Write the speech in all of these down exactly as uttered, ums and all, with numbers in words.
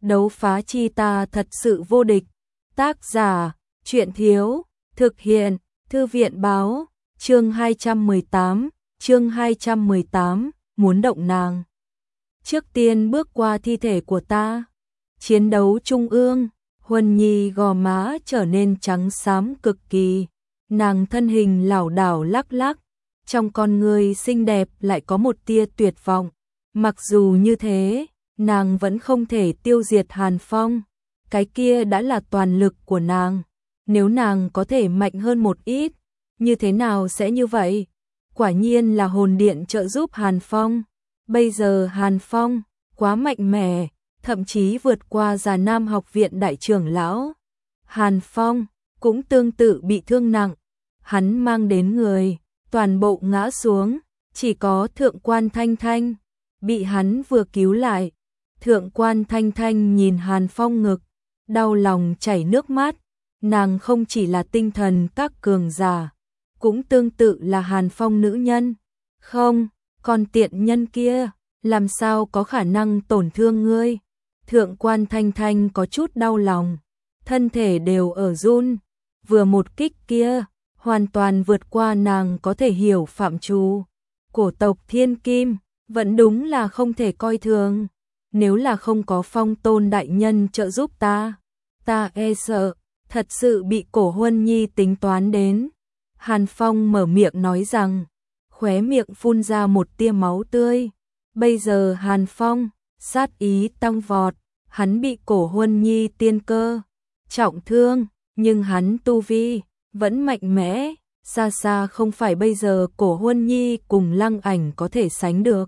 Đấu phá chi ta thật sự vô địch. Tác giả, Truyện Thiếu, thực hiện, Thư viện Báo, chương hai trăm mười tám, chương hai trăm mười tám, muốn động nàng. Trước tiên bước qua thi thể của ta. Chiến đấu trung ương, Huân Nhi gò má trở nên trắng xám cực kỳ. Nàng thân hình lảo đảo lắc lắc, trong con người xinh đẹp lại có một tia tuyệt vọng. Mặc dù như thế, nàng vẫn không thể tiêu diệt Hàn Phong. Cái kia đã là toàn lực của nàng. Nếu nàng có thể mạnh hơn một ít, như thế nào sẽ như vậy? Quả nhiên là hồn điện trợ giúp Hàn Phong. Bây giờ Hàn Phong quá mạnh mẽ, thậm chí vượt qua Già Nam học viện đại trưởng lão. Hàn Phong cũng tương tự bị thương nặng. Hắn mang đến người, toàn bộ ngã xuống, chỉ có Thượng quan Thanh Thanh bị hắn vừa cứu lại. Thượng quan Thanh Thanh nhìn Hàn Phong ngực, đau lòng chảy nước mắt. Nàng không chỉ là tinh thần các cường giả, cũng tương tự là Hàn Phong nữ nhân. Không, còn tiện nhân kia, làm sao có khả năng tổn thương ngươi? Thượng quan Thanh Thanh có chút đau lòng, thân thể đều ở run. Vừa một kích kia, hoàn toàn vượt qua nàng có thể hiểu phạm trù. Cổ tộc Thiên Kim, vẫn đúng là không thể coi thường. Nếu là không có Phong Tôn đại nhân trợ giúp ta, ta e sợ thật sự bị Cổ Huân Nhi tính toán đến. Hàn Phong mở miệng nói rằng, khóe miệng phun ra một tia máu tươi. Bây giờ Hàn Phong sát ý tăng vọt, hắn bị Cổ Huân Nhi tiên cơ trọng thương, nhưng hắn tu vi vẫn mạnh mẽ, xa xa không phải bây giờ Cổ Huân Nhi cùng Lăng Ảnh có thể sánh được.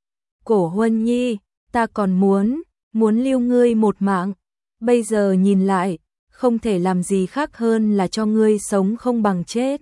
Cổ Huân Nhi, ta còn muốn, muốn lưu ngươi một mạng, bây giờ nhìn lại, không thể làm gì khác hơn là cho ngươi sống không bằng chết.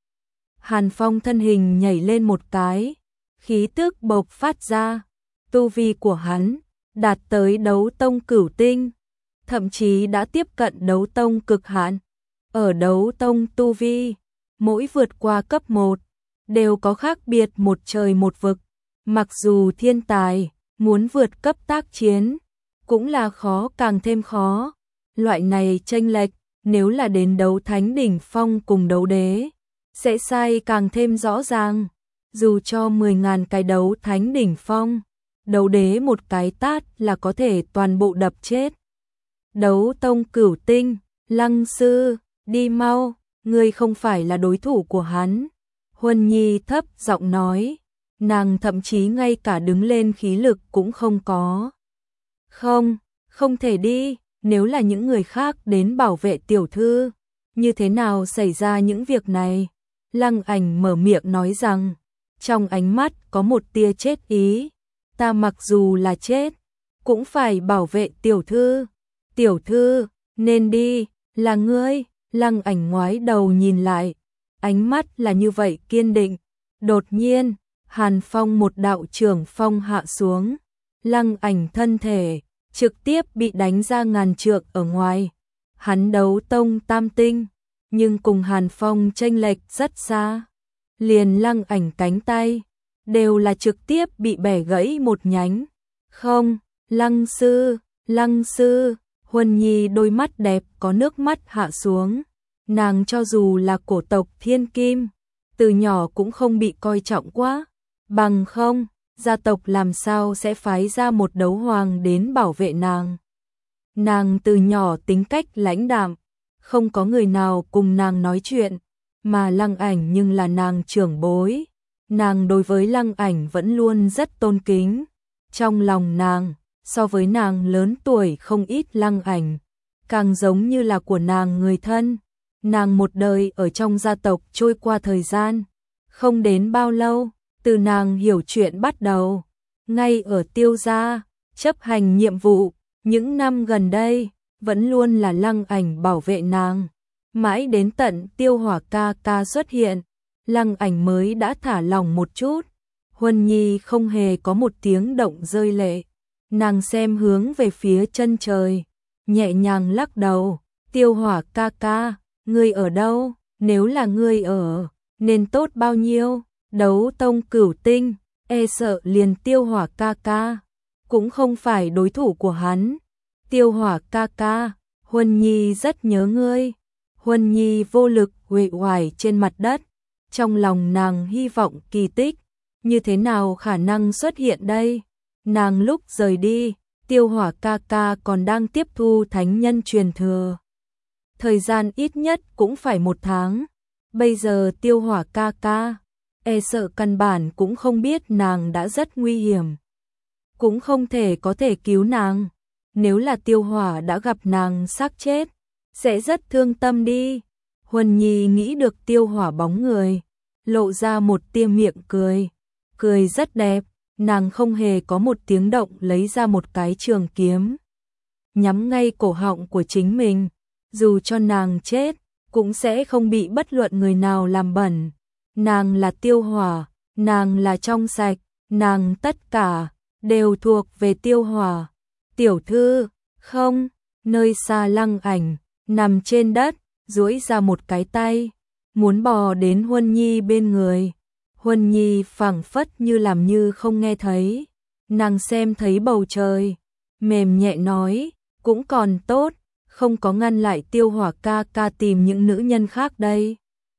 Hàn Phong thân hình nhảy lên một cái, khí tức bộc phát ra, tu vi của hắn đạt tới đấu tông cửu tinh, thậm chí đã tiếp cận đấu tông cực hạn. Ở đấu tông tu vi, mỗi vượt qua cấp một, đều có khác biệt một trời một vực. Mặc dù thiên tài muốn vượt cấp tác chiến, cũng là khó càng thêm khó. Loại này chênh lệch, nếu là đến đấu thánh đỉnh phong cùng đấu đế, sẽ sai càng thêm rõ ràng. Dù cho mười ngàn cái đấu thánh đỉnh phong, đấu đế một cái tát là có thể toàn bộ đập chết. Đấu tông cửu tinh, Lăng sư, đi mau, ngươi không phải là đối thủ của hắn. Huân Nhi thấp giọng nói, nàng thậm chí ngay cả đứng lên khí lực cũng không có. Không, không thể đi, nếu là những người khác đến bảo vệ tiểu thư, như thế nào xảy ra những việc này? Lăng Ảnh mở miệng nói rằng, trong ánh mắt có một tia chết ý, ta mặc dù là chết, cũng phải bảo vệ tiểu thư. Tiểu thư, nên đi, là ngươi. Lăng Ảnh ngoái đầu nhìn lại, ánh mắt là như vậy kiên định. Đột nhiên, Hàn Phong một đạo trưởng phong hạ xuống, Lăng Ảnh thân thể trực tiếp bị đánh ra ngàn trượng ở ngoài. Hắn đấu tông tam tinh, nhưng cùng Hàn Phong chênh lệch rất xa. Liền Lăng Ảnh cánh tay đều là trực tiếp bị bẻ gãy một nhánh. Không, Lăng sư, Lăng sư. Huân Nhi đôi mắt đẹp có nước mắt hạ xuống. Nàng cho dù là cổ tộc Thiên Kim, từ nhỏ cũng không bị coi trọng quá. Bằng không, gia tộc làm sao sẽ phái ra một đấu hoàng đến bảo vệ nàng. Nàng từ nhỏ tính cách lãnh đạm, không có người nào cùng nàng nói chuyện, mà Lăng Ảnh nhưng là nàng trưởng bối. Nàng đối với Lăng Ảnh vẫn luôn rất tôn kính. Trong lòng nàng, so với nàng lớn tuổi không ít Lăng Ảnh, càng giống như là của nàng người thân. Nàng một đời ở trong gia tộc trôi qua thời gian, không đến bao lâu, từ nàng hiểu chuyện bắt đầu, ngay ở Tiêu gia, chấp hành nhiệm vụ, những năm gần đây, vẫn luôn là Lăng Ảnh bảo vệ nàng. Mãi đến tận Tiêu Hỏa ca ca xuất hiện, Lăng Ảnh mới đã thả lỏng một chút. Huân Nhi không hề có một tiếng động rơi lệ. Nàng xem hướng về phía chân trời, nhẹ nhàng lắc đầu, Tiêu Hỏa ca ca, ngươi ở đâu? Nếu là ngươi ở, nên tốt bao nhiêu? Đấu tông cửu tinh, e sợ liền Tiêu Hỏa ca ca cũng không phải đối thủ của hắn. Tiêu Hỏa ca ca, Huân Nhi rất nhớ ngươi. Huân Nhi vô lực uể oải trên mặt đất, trong lòng nàng hy vọng kỳ tích, như thế nào khả năng xuất hiện đây? Nàng lúc rời đi, Tiêu Hỏa ca ca còn đang tiếp thu thánh nhân truyền thừa. Thời gian ít nhất cũng phải một tháng. Bây giờ Tiêu Hỏa ca ca, e sợ căn bản cũng không biết nàng đã rất nguy hiểm. Cũng không thể có thể cứu nàng. Nếu là Tiêu Hỏa đã gặp nàng xác chết, sẽ rất thương tâm đi. Huân Nhi nghĩ được Tiêu Hỏa bóng người, lộ ra một tia miệng cười. Cười rất đẹp, nàng không hề có một tiếng động lấy ra một cái trường kiếm. Nhắm ngay cổ họng của chính mình, dù cho nàng chết, cũng sẽ không bị bất luận người nào làm bẩn. Nàng là Tiêu Hỏa, nàng là trong sạch, nàng tất cả đều thuộc về Tiêu Hỏa. Tiểu thư, không, nơi xa Lăng Ảnh, nằm trên đất, duỗi ra một cái tay, muốn bò đến Huân Nhi bên người. Huân Nhi phảng phất như làm như không nghe thấy, nàng xem thấy bầu trời, mềm nhẹ nói, cũng còn tốt, không có ngăn lại Tiêu Hỏa ca ca tìm những nữ nhân khác đây.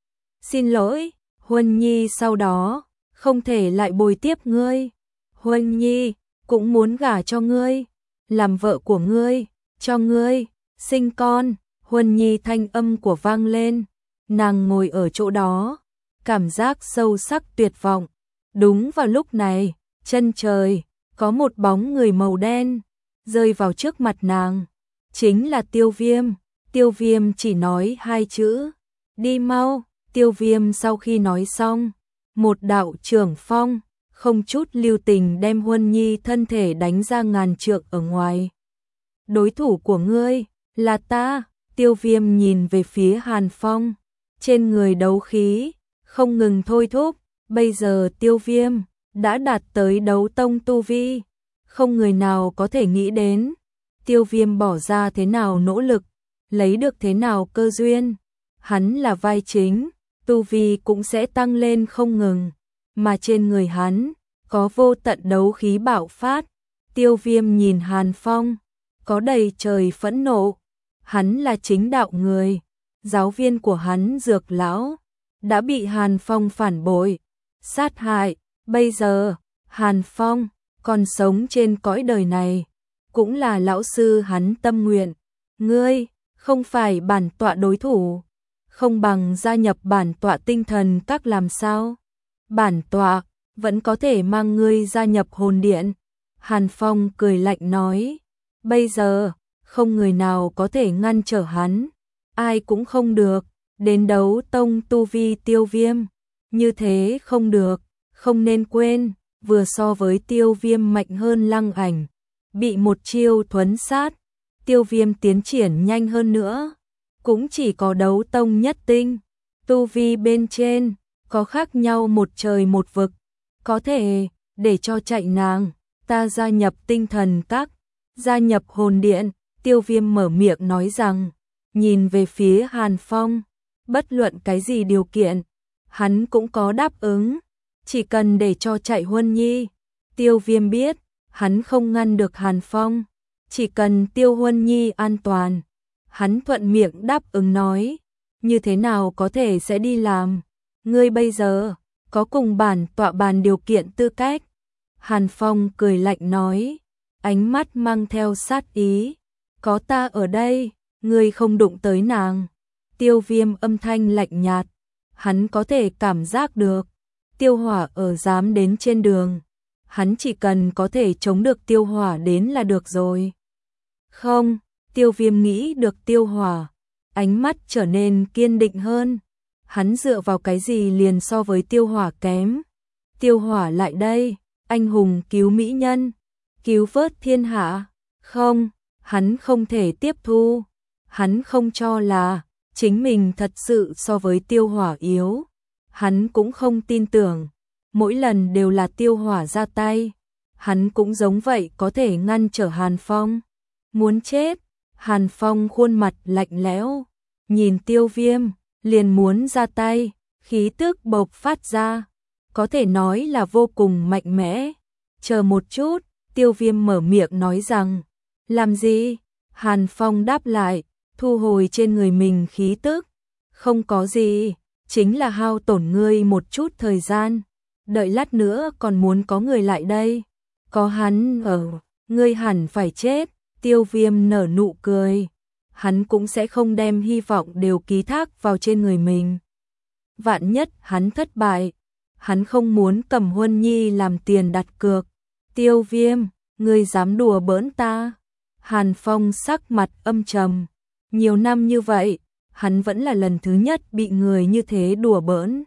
Xin lỗi, Huân Nhi sau đó, không thể lại bồi tiếp ngươi. Huân Nhi, cũng muốn gả cho ngươi, làm vợ của ngươi, cho ngươi, sinh con. Huân Nhi thanh âm của vang lên, nàng ngồi ở chỗ đó, cảm giác sâu sắc tuyệt vọng. Đúng vào lúc này, chân trời, có một bóng người màu đen, rơi vào trước mặt nàng. Chính là Tiêu Viêm. Tiêu Viêm chỉ nói hai chữ, đi mau. Tiêu Viêm sau khi nói xong, một đạo trưởng phong, không chút lưu tình đem Huân Nhi thân thể đánh ra ngàn trượng ở ngoài. Đối thủ của ngươi, là ta. Tiêu Viêm nhìn về phía Hàn Phong, trên người đấu khí, không ngừng thôi thúc. Bây giờ Tiêu Viêm đã đạt tới đấu tông tu vi, không người nào có thể nghĩ đến Tiêu Viêm bỏ ra thế nào nỗ lực, lấy được thế nào cơ duyên. Hắn là vai chính, tu vi cũng sẽ tăng lên không ngừng, mà trên người hắn có vô tận đấu khí bạo phát. Tiêu Viêm nhìn Hàn Phong, có đầy trời phẫn nộ. Hắn là chính đạo người, giáo viên của hắn Dược lão đã bị Hàn Phong phản bội, sát hại. Bây giờ, Hàn Phong còn sống trên cõi đời này, cũng là lão sư hắn tâm nguyện. Ngươi không phải bản tọa đối thủ, không bằng gia nhập bản tọa tinh thần các làm sao? Bản tọa vẫn có thể mang ngươi gia nhập hồn điện. Hàn Phong cười lạnh nói, bây giờ không người nào có thể ngăn trở hắn, ai cũng không được. Đến đấu tông tu vi Tiêu Viêm, như thế không được. Không nên quên, vừa so với Tiêu Viêm mạnh hơn Lăng Ảnh, bị một chiêu thuấn sát. Tiêu Viêm tiến triển nhanh hơn nữa, cũng chỉ có đấu tông nhất tinh. Tu vi bên trên có khác nhau một trời một vực. Có thể để cho chạy nàng, ta gia nhập tinh thần các, gia nhập hồn điện. Tiêu Viêm mở miệng nói rằng, nhìn về phía Hàn Phong, bất luận cái gì điều kiện, hắn cũng có đáp ứng, chỉ cần để cho chạy Huân Nhi. Tiêu Viêm biết, hắn không ngăn được Hàn Phong, chỉ cần Tiêu Huân Nhi an toàn, hắn thuận miệng đáp ứng nói, như thế nào có thể sẽ đi làm. Ngươi bây giờ có cùng bản tọa bàn điều kiện tư cách. Hàn Phong cười lạnh nói, ánh mắt mang theo sát ý, có ta ở đây, ngươi không đụng tới nàng. Tiêu Viêm âm thanh lạnh nhạt, hắn có thể cảm giác được Tiêu Hỏa ở dám đến trên đường, hắn chỉ cần có thể chống được Tiêu Hỏa đến là được rồi. Không, Tiêu Viêm nghĩ được Tiêu Hỏa, ánh mắt trở nên kiên định hơn. Hắn dựa vào cái gì liền so với Tiêu Hỏa kém? Tiêu Hỏa lại đây, anh hùng cứu mỹ nhân, cứu vớt thiên hạ. Không, hắn không thể tiếp thu. Hắn không cho là chính mình thật sự so với Tiêu Hỏa yếu. Hắn cũng không tin tưởng, mỗi lần đều là Tiêu Hỏa ra tay, hắn cũng giống vậy có thể ngăn trở Hàn Phong. Muốn chết. Hàn Phong khuôn mặt lạnh lẽo, nhìn Tiêu Viêm, liền muốn ra tay, khí tức bộc phát ra, có thể nói là vô cùng mạnh mẽ. Chờ một chút, Tiêu Viêm mở miệng nói rằng, làm gì? Hàn Phong đáp lại, thu hồi trên người mình khí tức. Không có gì, chính là hao tổn ngươi một chút thời gian. Đợi lát nữa còn muốn có người lại đây. Có hắn ở, ngươi hẳn phải chết. Tiêu Viêm nở nụ cười. Hắn cũng sẽ không đem hy vọng đều ký thác vào trên người mình. Vạn nhất hắn thất bại, hắn không muốn cầm Huân Nhi làm tiền đặt cược. Tiêu Viêm, ngươi dám đùa bỡn ta? Hàn Phong sắc mặt âm trầm. Nhiều năm như vậy, hắn vẫn là lần thứ nhất bị người như thế đùa bỡn.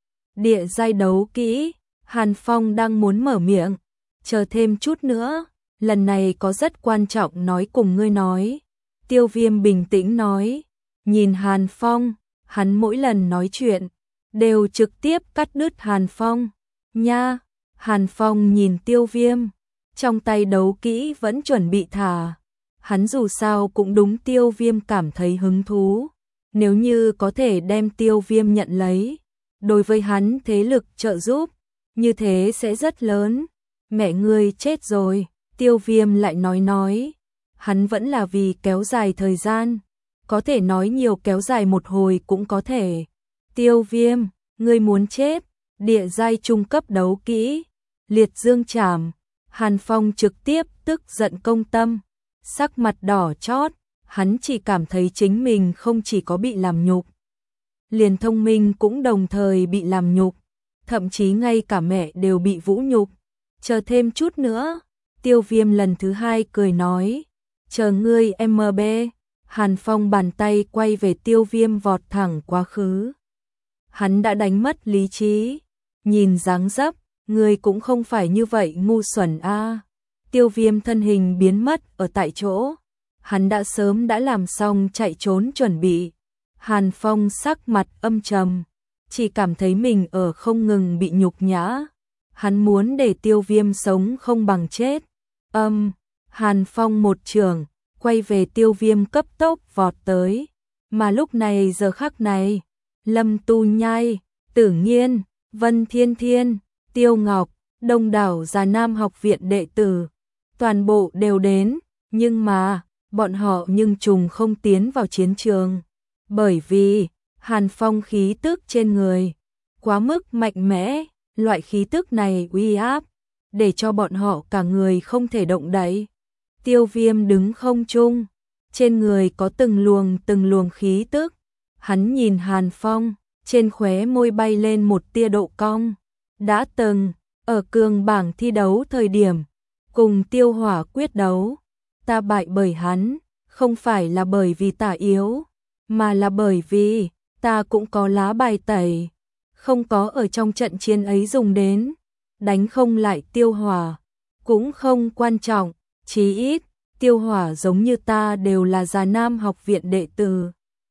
Địa giai đấu kỹ, Hàn Phong đang muốn mở miệng. Chờ thêm chút nữa, lần này có rất quan trọng nói cùng ngươi nói. Tiêu Viêm bình tĩnh nói. Nhìn Hàn Phong, hắn mỗi lần nói chuyện đều trực tiếp cắt đứt Hàn Phong. Nha, Hàn Phong nhìn Tiêu Viêm, trong tay đấu kỹ vẫn chuẩn bị thả. Hắn dù sao cũng đúng Tiêu Viêm cảm thấy hứng thú. Nếu như có thể đem Tiêu Viêm nhận lấy, đối với hắn thế lực trợ giúp, như thế sẽ rất lớn. Mẹ ngươi chết rồi, Tiêu Viêm lại nói nói. Hắn vẫn là vì kéo dài thời gian, có thể nói nhiều kéo dài một hồi cũng có thể. Tiêu Viêm, ngươi muốn chết, địa giai trung cấp đấu kỹ, liệt dương trảm. Hàn Phong trực tiếp tức giận công tâm, sắc mặt đỏ chót, hắn chỉ cảm thấy chính mình không chỉ có bị làm nhục, liền thông minh cũng đồng thời bị làm nhục, thậm chí ngay cả mẹ đều bị vũ nhục. Chờ thêm chút nữa, Tiêu Viêm lần thứ hai cười nói, chờ ngươi em bê. Hàn Phong bàn tay quay về Tiêu Viêm vọt thẳng quá khứ. Hắn đã đánh mất lý trí, nhìn dáng dấp, ngươi cũng không phải như vậy ngu xuẩn a. Tiêu Viêm thân hình biến mất ở tại chỗ, hắn đã sớm đã làm xong chạy trốn chuẩn bị. Hàn Phong sắc mặt âm trầm, chỉ cảm thấy mình ở không ngừng bị nhục nhã. Hắn muốn để Tiêu Viêm sống không bằng chết. Âm, Hàn Phong một trường, quay về Tiêu Viêm cấp tốc vọt tới. Mà lúc này giờ khắc này, Lâm Tu Nhai, Tử Nghiên, Vân Thiên Thiên, Tiêu Ngọc, đông đảo Già Nam học viện đệ tử, toàn bộ đều đến, nhưng mà, bọn họ nhưng trùng không tiến vào chiến trường. Bởi vì, Hàn Phong khí tức trên người, quá mức mạnh mẽ, loại khí tức này uy áp, để cho bọn họ cả người không thể động đậy. Tiêu Viêm đứng không trung, trên người có từng luồng từng luồng khí tức. Hắn nhìn Hàn Phong, trên khóe môi bay lên một tia độ cong. Đã từng, ở cường bảng thi đấu thời điểm, cùng Tiêu Hỏa quyết đấu, ta bại bởi hắn, không phải là bởi vì ta yếu, mà là bởi vì ta cũng có lá bài tẩy, không có ở trong trận chiến ấy dùng đến. Đánh không lại Tiêu Hỏa, cũng không quan trọng, chí ít, Tiêu Hỏa giống như ta đều là Già Nam học viện đệ tử.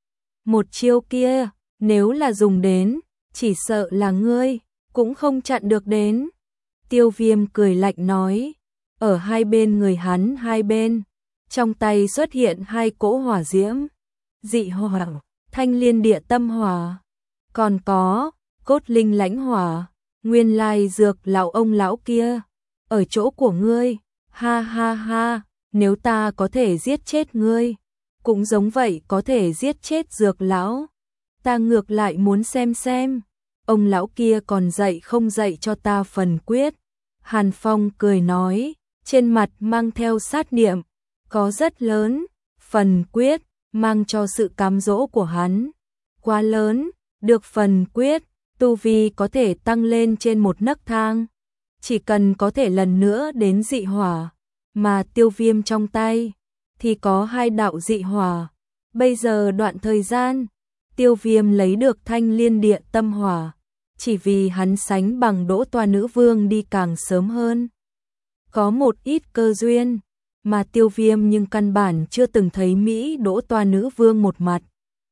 Một chiêu kia, nếu là dùng đến, chỉ sợ là ngươi, cũng không chặn được đến. Tiêu Viêm cười lạnh nói, ở hai bên người hắn hai bên, trong tay xuất hiện hai cỗ hỏa diễm, dị hỏa, thanh liên địa tâm hỏa, còn có cốt linh lãnh hỏa, nguyên lai dược lão ông lão kia, ở chỗ của ngươi, ha ha ha, nếu ta có thể giết chết ngươi, cũng giống vậy có thể giết chết dược lão, ta ngược lại muốn xem xem, ông lão kia còn dạy không dạy cho ta phần quyết. Hàn Phong cười nói, trên mặt mang theo sát niệm, có rất lớn, phần quyết, mang cho sự cám dỗ của hắn, quá lớn, được phần quyết, tu vi có thể tăng lên trên một nấc thang, chỉ cần có thể lần nữa đến dị hỏa, mà Tiêu Viêm trong tay, thì có hai đạo dị hỏa, bây giờ đoạn thời gian, Tiêu Viêm lấy được thanh liên địa tâm hỏa, chỉ vì hắn sánh bằng Đỗ Toa Nữ Vương đi càng sớm hơn. Có một ít cơ duyên, mà Tiêu Viêm nhưng căn bản chưa từng thấy Mỹ Đỗ Toa Nữ Vương một mặt.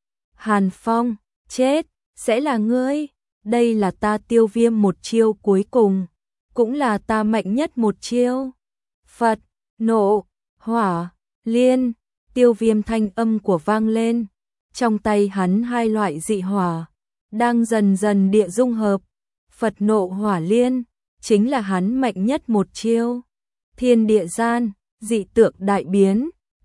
Hàn Phong, chết, sẽ là ngươi, đây là ta Tiêu Viêm một chiêu cuối cùng, cũng là ta mạnh nhất một chiêu. Phật, nộ, hỏa, liên, Tiêu Viêm thanh âm của vang lên, trong tay hắn hai loại dị hỏa, đang dần dần địa dung hợp, Phật nộ hỏa liên, chính là hắn mạnh nhất một chiêu. Thiên địa gian, dị tượng đại biến,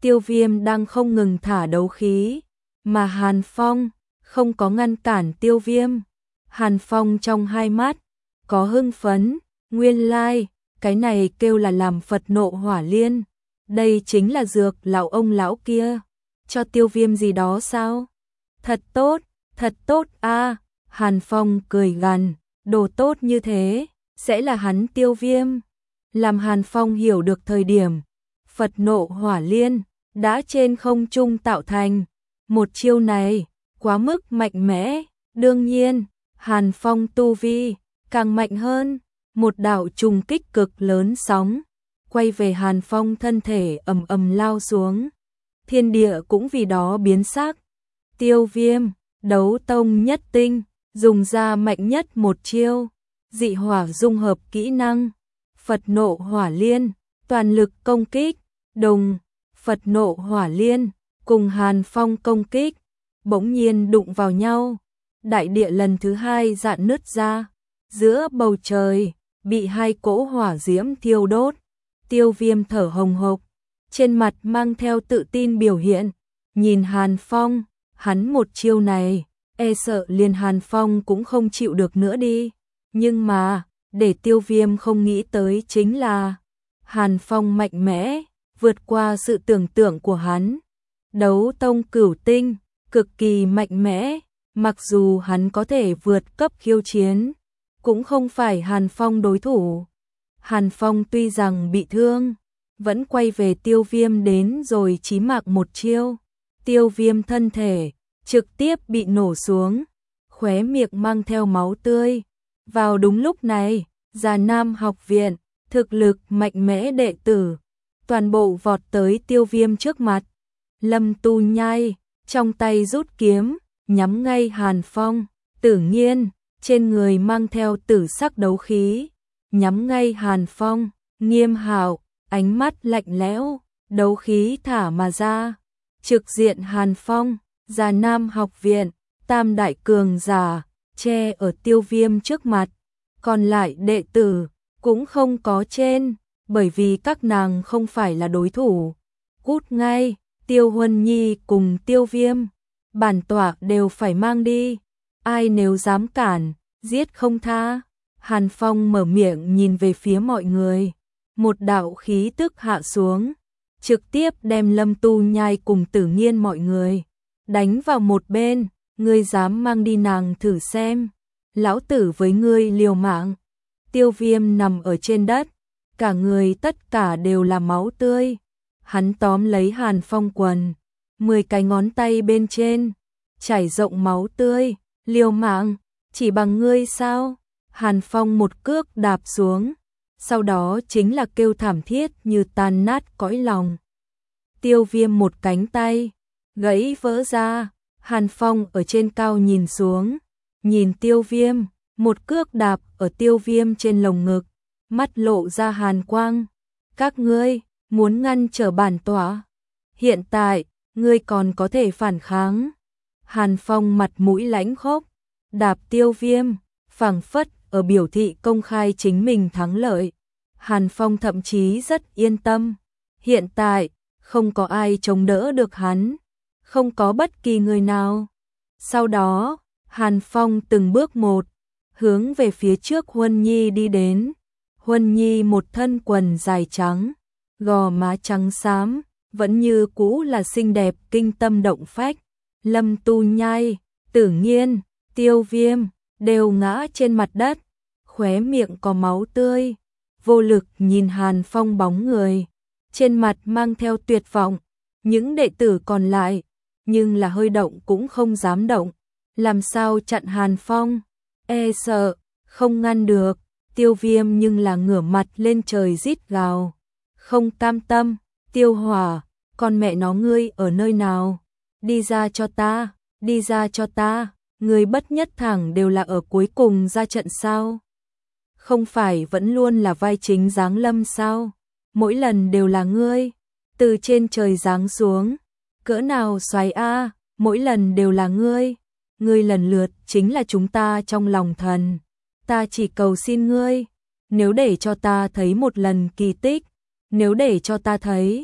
Tiêu Viêm đang không ngừng thả đấu khí, mà Hàn Phong không có ngăn cản Tiêu Viêm. Hàn Phong trong hai mắt có hưng phấn, nguyên lai, like, cái này kêu là làm Phật nộ hỏa liên. Đây chính là dược lão ông lão kia cho Tiêu Viêm gì đó sao? Thật tốt, thật tốt a. À. Hàn Phong cười gằn, đồ tốt như thế sẽ là hắn Tiêu Viêm. Làm Hàn Phong hiểu được thời điểm Phật nộ hỏa liên đã trên không trung tạo thành. Một chiêu này quá mức mạnh mẽ, đương nhiên Hàn Phong tu vi càng mạnh hơn. Một đạo trùng kích cực lớn sóng quay về Hàn Phong, thân thể ầm ầm lao xuống, thiên địa cũng vì đó biến sắc. Tiêu Viêm, đấu tông nhất tinh, dùng ra mạnh nhất một chiêu, dị hỏa dung hợp kỹ năng, Phật nộ hỏa liên, toàn lực công kích. Đồng, Phật nộ hỏa liên cùng Hàn Phong công kích bỗng nhiên đụng vào nhau, đại địa lần thứ hai rạn nứt ra, giữa bầu trời bị hai cỗ hỏa diễm thiêu đốt. Tiêu Viêm thở hồng hộc, trên mặt mang theo tự tin biểu hiện, nhìn Hàn Phong, hắn một chiêu này, e sợ liền Hàn Phong cũng không chịu được nữa đi. Nhưng mà, để Tiêu Viêm không nghĩ tới chính là, Hàn Phong mạnh mẽ, vượt qua sự tưởng tượng của hắn. Đấu tông cửu tinh, cực kỳ mạnh mẽ, mặc dù hắn có thể vượt cấp khiêu chiến, cũng không phải Hàn Phong đối thủ. Hàn Phong tuy rằng bị thương, vẫn quay về Tiêu Viêm đến rồi chí mạng một chiêu. Tiêu Viêm thân thể trực tiếp bị nổ xuống, khóe miệng mang theo máu tươi. Vào đúng lúc này, Già Nam học viện, thực lực mạnh mẽ đệ tử, toàn bộ vọt tới Tiêu Viêm trước mặt. Lâm Tu Nhai, trong tay rút kiếm, nhắm ngay Hàn Phong. Tử Nghiên, trên người mang theo tử sắc đấu khí, nhắm ngay Hàn Phong. Nghiêm Hạo, ánh mắt lạnh lẽo, đấu khí thả mà ra, trực diện Hàn Phong. Già Nam học viện, tam đại cường giả, che ở Tiêu Viêm trước mặt. Còn lại đệ tử, cũng không có trên, bởi vì các nàng không phải là đối thủ. Cút ngay, Tiêu Huân Nhi cùng Tiêu Viêm, bản tọa đều phải mang đi. Ai nếu dám cản, giết không tha. Hàn Phong mở miệng nhìn về phía mọi người, một đạo khí tức hạ xuống, trực tiếp đem Lâm Tu Nhai cùng Tử Nghiên mọi người đánh vào một bên. Ngươi dám mang đi nàng thử xem, lão tử với ngươi liều mạng. Tiêu Viêm nằm ở trên đất, cả người tất cả đều là máu tươi. Hắn tóm lấy Hàn Phong quần, mười cái ngón tay bên trên chảy rộng máu tươi. Liều mạng, chỉ bằng ngươi sao? Hàn Phong một cước đạp xuống, sau đó chính là kêu thảm thiết như tan nát cõi lòng. Tiêu Viêm một cánh tay gãy vỡ ra. Hàn Phong ở trên cao nhìn xuống, nhìn Tiêu Viêm, một cước đạp ở Tiêu Viêm trên lồng ngực, mắt lộ ra hàn quang. Các ngươi muốn ngăn trở bản tọa? Hiện tại, ngươi còn có thể phản kháng. Hàn Phong mặt mũi lãnh khốc, đạp Tiêu Viêm, phảng phất ở biểu thị công khai chính mình thắng lợi. Hàn Phong thậm chí rất yên tâm, hiện tại không có ai chống đỡ được hắn, không có bất kỳ người nào. Sau đó, Hàn Phong từng bước một hướng về phía trước Huân Nhi đi đến. Huân Nhi một thân quần dài trắng, gò má trắng xám, vẫn như cũ là xinh đẹp kinh tâm động phách. Lâm Tu Nhai, Tử Nghiên, Tiêu Viêm đều ngã trên mặt đất, khóe miệng có máu tươi, vô lực nhìn Hàn Phong bóng người, trên mặt mang theo tuyệt vọng. Những đệ tử còn lại, nhưng là hơi động cũng không dám động, làm sao chặn Hàn Phong, e sợ không ngăn được. Tiêu Viêm nhưng là ngửa mặt lên trời rít gào, không cam tâm. Tiêu Hỏa, con mẹ nó ngươi ở nơi nào? Đi ra cho ta, đi ra cho ta. Ngươi bất nhất thẳng đều là ở cuối cùng ra trận sao? Không phải vẫn luôn là vai chính giáng lâm sao? Mỗi lần đều là ngươi từ trên trời giáng xuống, cỡ nào xoáy a, mỗi lần đều là ngươi. Ngươi lần lượt chính là chúng ta trong lòng thần. Ta chỉ cầu xin ngươi, nếu để cho ta thấy một lần kỳ tích, nếu để cho ta thấy,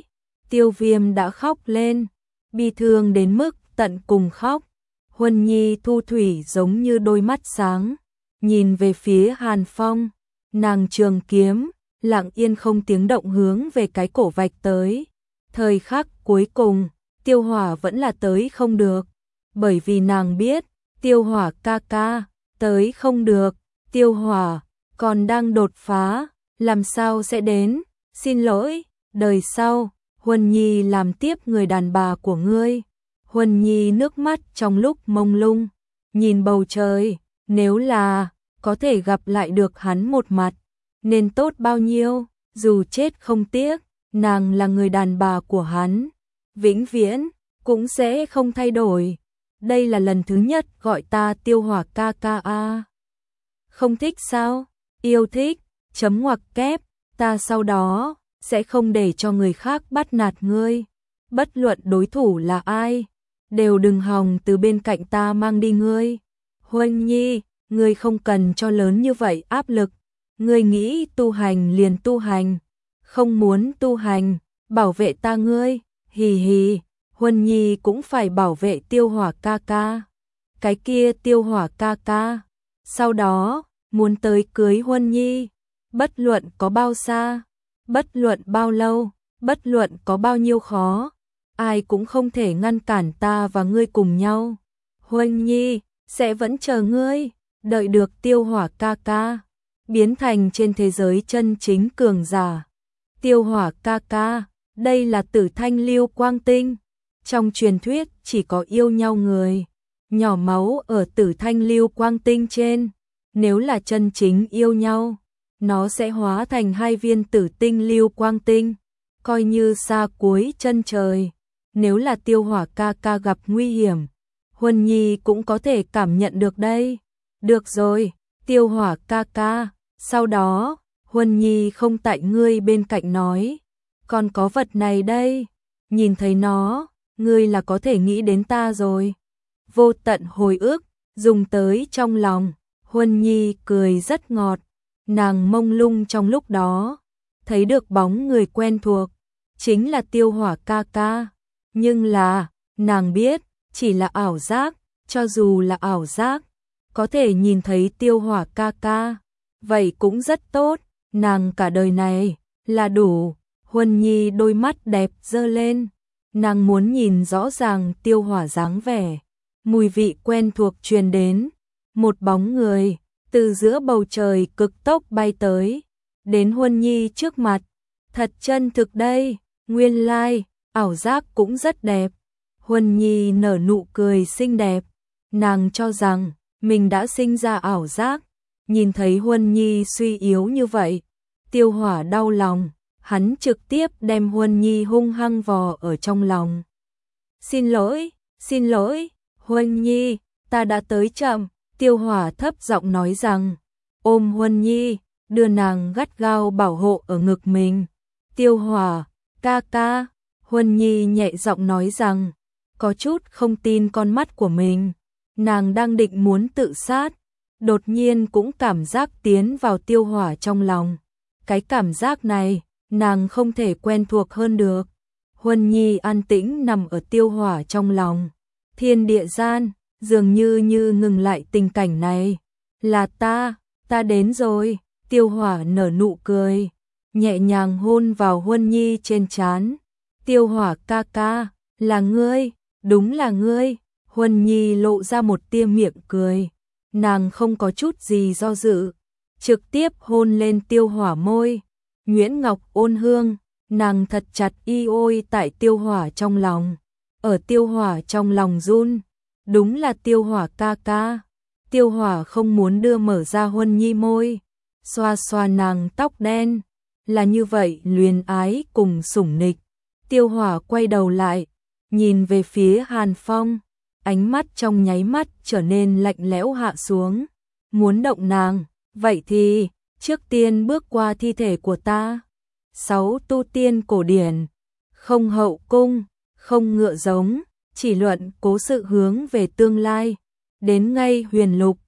Tiêu Viêm đã khóc lên, bi thương đến mức tận cùng khóc. Huân Nhi thu thủy giống như đôi mắt sáng, nhìn về phía Hàn Phong, nàng trường kiếm, lặng yên không tiếng động hướng về cái cổ vạch tới. Thời khắc cuối cùng, Tiêu Hỏa vẫn là tới không được, bởi vì nàng biết, Tiêu Hỏa ca ca, tới không được, Tiêu Hỏa còn đang đột phá, làm sao sẽ đến, xin lỗi, đời sau, Huân Nhi làm tiếp người đàn bà của ngươi. Huân Nhi nước mắt trong lúc mông lung, nhìn bầu trời, nếu là có thể gặp lại được hắn một mặt, nên tốt bao nhiêu, dù chết không tiếc, nàng là người đàn bà của hắn, vĩnh viễn, cũng sẽ không thay đổi. Đây là lần thứ nhất gọi ta Tiêu Hỏa ca ca a. Không thích sao? Yêu thích, chấm ngoặc kép, ta sau đó sẽ không để cho người khác bắt nạt ngươi. Bất luận đối thủ là ai, đều đừng hòng từ bên cạnh ta mang đi ngươi. Huân Nhi, ngươi không cần cho lớn như vậy áp lực. Ngươi nghĩ tu hành liền tu hành, không muốn tu hành, bảo vệ ta ngươi, hì hì. Huân Nhi cũng phải bảo vệ Tiêu Hỏa ca ca. Cái kia Tiêu Hỏa ca ca, sau đó muốn tới cưới Huân Nhi, bất luận có bao xa, bất luận bao lâu, bất luận có bao nhiêu khó, ai cũng không thể ngăn cản ta và ngươi cùng nhau. Huân Nhi sẽ vẫn chờ ngươi, đợi được Tiêu Hỏa ca ca biến thành trên thế giới chân chính cường giả. Tiêu Hỏa ca ca, đây là Tử Thanh Lưu Quang Tinh. Trong truyền thuyết chỉ có yêu nhau người nhỏ máu ở Tử Thanh Lưu Quang Tinh trên, nếu là chân chính yêu nhau, nó sẽ hóa thành hai viên Tử Tinh Lưu Quang Tinh, coi như xa cuối chân trời. Nếu là Tiêu Hỏa ca ca gặp nguy hiểm, Huân Nhi cũng có thể cảm nhận được đây. Được rồi, Tiêu Hỏa ca ca, sau đó, Huân Nhi không tại ngươi bên cạnh nói, còn có vật này đây, nhìn thấy nó, ngươi là có thể nghĩ đến ta rồi. Vô tận hồi ức, dùng tới trong lòng, Huân Nhi cười rất ngọt, nàng mông lung trong lúc đó, thấy được bóng người quen thuộc, chính là Tiêu Hỏa ca ca, nhưng là, nàng biết, chỉ là ảo giác, cho dù là ảo giác, có thể nhìn thấy Tiêu Hỏa ca ca, vậy cũng rất tốt, nàng cả đời này, là đủ. Huân Nhi đôi mắt đẹp dơ lên, nàng muốn nhìn rõ ràng Tiêu Hỏa dáng vẻ, mùi vị quen thuộc truyền đến, một bóng người, từ giữa bầu trời cực tốc bay tới, đến Huân Nhi trước mặt, thật chân thực đây, nguyên lai, ảo giác cũng rất đẹp. Huân Nhi nở nụ cười xinh đẹp, nàng cho rằng, mình đã sinh ra ảo giác, nhìn thấy Huân Nhi suy yếu như vậy, Tiêu Hỏa đau lòng, hắn trực tiếp đem Huân Nhi hung hăng vò ở trong lòng. Xin lỗi, xin lỗi, Huân Nhi, ta đã tới chậm, Tiêu Hỏa thấp giọng nói rằng, ôm Huân Nhi, đưa nàng gắt gao bảo hộ ở ngực mình. Tiêu Hỏa, ca ca, Huân Nhi nhẹ giọng nói rằng, có chút không tin con mắt của mình, nàng đang định muốn tự sát, đột nhiên cũng cảm giác tiến vào Tiêu Hỏa trong lòng. Cái cảm giác này, nàng không thể quen thuộc hơn được. Huân Nhi an tĩnh nằm ở Tiêu Hỏa trong lòng. Thiên địa gian, dường như như ngừng lại tình cảnh này. Là ta, ta đến rồi. Tiêu Hỏa nở nụ cười, nhẹ nhàng hôn vào Huân Nhi trên trán. Tiêu Hỏa ca ca, là ngươi, đúng là ngươi. Huân Nhi lộ ra một tia miệng cười. Nàng không có chút gì do dự, trực tiếp hôn lên Tiêu Hỏa môi. Nguyễn Ngọc ôn hương, nàng thật chặt y ôi tại Tiêu Hỏa trong lòng. Ở Tiêu Hỏa trong lòng run, đúng là Tiêu Hỏa ca ca. Tiêu Hỏa không muốn đưa mở ra Huân Nhi môi, xoa xoa nàng tóc đen, là như vậy luyến ái cùng sủng nịch. Tiêu Hỏa quay đầu lại, nhìn về phía Hàn Phong, ánh mắt trong nháy mắt trở nên lạnh lẽo hạ xuống. Muốn động nàng, vậy thì trước tiên bước qua thi thể của ta. Sáu tu tiên cổ điển, không hậu cung, không ngựa giống, chỉ luận cố sự hướng về tương lai. Đến ngay huyền lục,